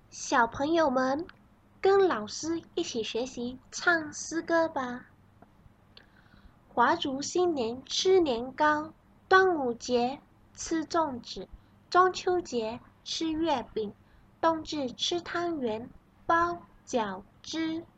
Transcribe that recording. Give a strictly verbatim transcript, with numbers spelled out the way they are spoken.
小朋友们，跟老师一起学习唱诗歌吧。华族新年吃年糕，端午节吃粽子，中秋节吃月饼，冬至吃汤圆、包饺子。